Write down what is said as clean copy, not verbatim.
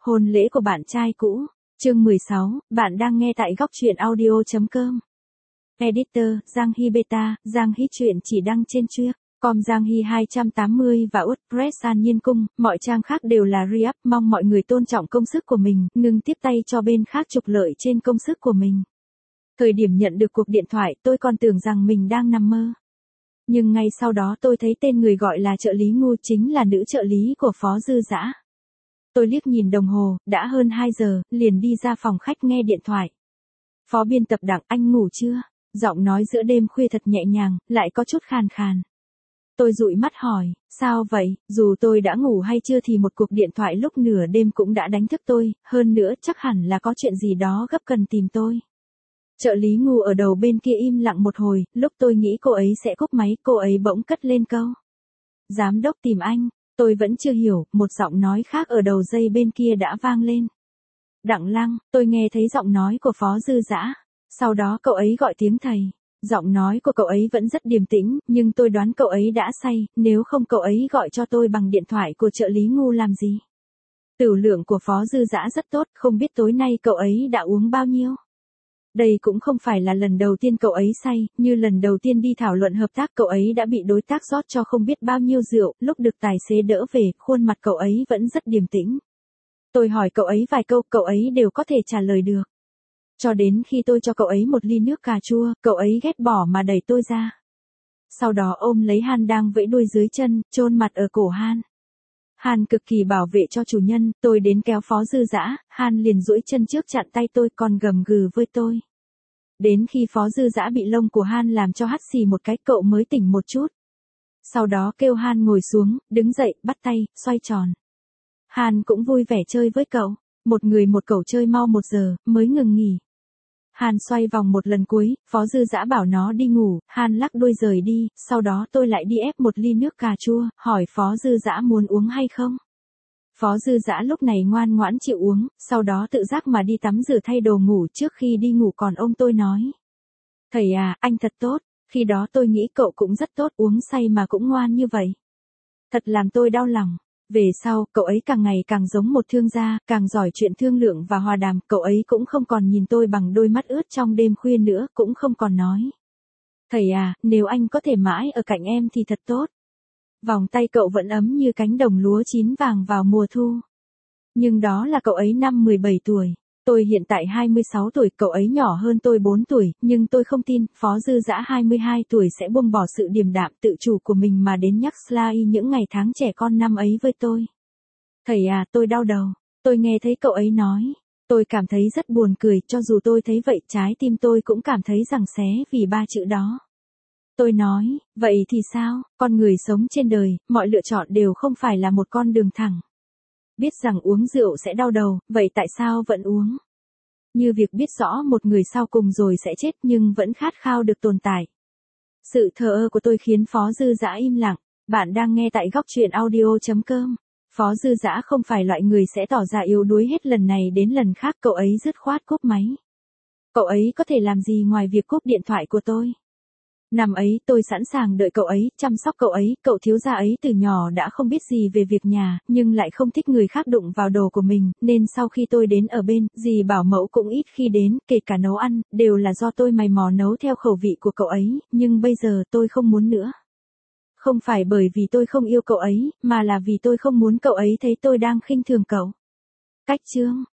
Hôn lễ của bạn trai cũ. Chương 16, bạn đang nghe tại góc truyện audio.com. Editor, Giang Hy Beta, Giang Hy truyện chỉ đăng trên com Giang Hy 280 và WordPress An Nhiên Cung, mọi trang khác đều là re-up, mong mọi người tôn trọng công sức của mình, ngừng tiếp tay cho bên khác trục lợi trên công sức của mình. Thời điểm nhận được cuộc điện thoại, tôi còn tưởng rằng mình đang nằm mơ. Nhưng ngay sau đó tôi thấy tên người gọi là trợ lý Ngu chính là nữ trợ lý của Phó Dư Dã. Tôi liếc nhìn đồng hồ, đã hơn 2 giờ, liền đi ra phòng khách nghe điện thoại. Phó biên tập Đặng, anh ngủ chưa? Giọng nói giữa đêm khuya thật nhẹ nhàng, lại có chút khàn khàn. Tôi dụi mắt hỏi, sao vậy, dù tôi đã ngủ hay chưa thì một cuộc điện thoại lúc nửa đêm cũng đã đánh thức tôi, hơn nữa chắc hẳn là có chuyện gì đó gấp cần tìm tôi. Trợ lý Ngu ở đầu bên kia im lặng một hồi, lúc tôi nghĩ cô ấy sẽ cúp máy, cô ấy bỗng cất lên câu. Giám đốc tìm anh. Tôi vẫn chưa hiểu, một giọng nói khác ở đầu dây bên kia đã vang lên. Đặng Lăng, tôi nghe thấy giọng nói của Phó Dư Dã. Sau đó cậu ấy gọi tiếng thầy. Giọng nói của cậu ấy vẫn rất điềm tĩnh, nhưng tôi đoán cậu ấy đã say, nếu không cậu ấy gọi cho tôi bằng điện thoại của trợ lý Ngu làm gì. Tửu lượng của Phó Dư Dã rất tốt, không biết tối nay cậu ấy đã uống bao nhiêu. Đây cũng không phải là lần đầu tiên cậu ấy say, như lần đầu tiên đi thảo luận hợp tác cậu ấy đã bị đối tác rót cho không biết bao nhiêu rượu, lúc được tài xế đỡ về, khuôn mặt cậu ấy vẫn rất điềm tĩnh. Tôi hỏi cậu ấy vài câu, cậu ấy đều có thể trả lời được. Cho đến khi tôi cho cậu ấy một ly nước cà chua, cậu ấy ghét bỏ mà đẩy tôi ra. Sau đó ôm lấy Han đang vẫy đuôi dưới chân, chôn mặt ở cổ Han. Han cực kỳ bảo vệ cho chủ nhân, tôi đến kéo Phó Dư Dã, Han liền duỗi chân trước chặn tay tôi còn gầm gừ với tôi. Đến khi Phó Dư Dã bị lông của Han làm cho hắt xì một cái cậu mới tỉnh một chút. Sau đó kêu Han ngồi xuống, đứng dậy, bắt tay, xoay tròn. Han cũng vui vẻ chơi với cậu, một người một cậu chơi mau 1 giờ, mới ngừng nghỉ. Han xoay vòng một lần cuối, Phó Dư Dã bảo nó đi ngủ, Han lắc đuôi rời đi, sau đó tôi lại đi ép một ly nước cà chua, hỏi Phó Dư Dã muốn uống hay không. Phó Dư Dã lúc này ngoan ngoãn chịu uống, sau đó tự giác mà đi tắm rửa thay đồ ngủ, trước khi đi ngủ còn ôm tôi nói. Thầy à, anh thật tốt, khi đó tôi nghĩ cậu cũng rất tốt, uống say mà cũng ngoan như vậy. Thật làm tôi đau lòng. Về sau, cậu ấy càng ngày càng giống một thương gia, càng giỏi chuyện thương lượng và hòa đàm, cậu ấy cũng không còn nhìn tôi bằng đôi mắt ướt trong đêm khuya nữa, cũng không còn nói. Thầy à, nếu anh có thể mãi ở cạnh em thì thật tốt. Vòng tay cậu vẫn ấm như cánh đồng lúa chín vàng vào mùa thu. Nhưng đó là cậu ấy năm 17 tuổi. Tôi hiện tại 26 tuổi, cậu ấy nhỏ hơn tôi 4 tuổi, nhưng tôi không tin, Phó Dư Dã 22 tuổi sẽ buông bỏ sự điềm đạm tự chủ của mình mà đến nhắc Sly những ngày tháng trẻ con năm ấy với tôi. Thầy à, tôi đau đầu. Tôi nghe thấy cậu ấy nói. Tôi cảm thấy rất buồn cười, cho dù tôi thấy vậy, trái tim tôi cũng cảm thấy giằng xé vì 3 chữ đó. Tôi nói, vậy thì sao, con người sống trên đời, mọi lựa chọn đều không phải là một con đường thẳng. Biết rằng uống rượu sẽ đau đầu, vậy tại sao vẫn uống? Như việc biết rõ một người sau cùng rồi sẽ chết nhưng vẫn khát khao được tồn tại. Sự thờ ơ của tôi khiến Phó Dư Dã im lặng. Bạn đang nghe tại góc truyện audio.com. Phó Dư Dã không phải loại người sẽ tỏ ra yếu đuối hết lần này đến lần khác, cậu ấy dứt khoát cúp máy. Cậu ấy có thể làm gì ngoài việc cúp điện thoại của tôi? Năm ấy tôi sẵn sàng đợi cậu ấy, chăm sóc cậu ấy, cậu thiếu gia ấy từ nhỏ đã không biết gì về việc nhà, nhưng lại không thích người khác đụng vào đồ của mình, nên sau khi tôi đến ở bên, dì bảo mẫu cũng ít khi đến, kể cả nấu ăn, đều là do tôi mày mò nấu theo khẩu vị của cậu ấy, nhưng bây giờ tôi không muốn nữa. Không phải bởi vì tôi không yêu cậu ấy, mà là vì tôi không muốn cậu ấy thấy tôi đang khinh thường cậu. Cách chương.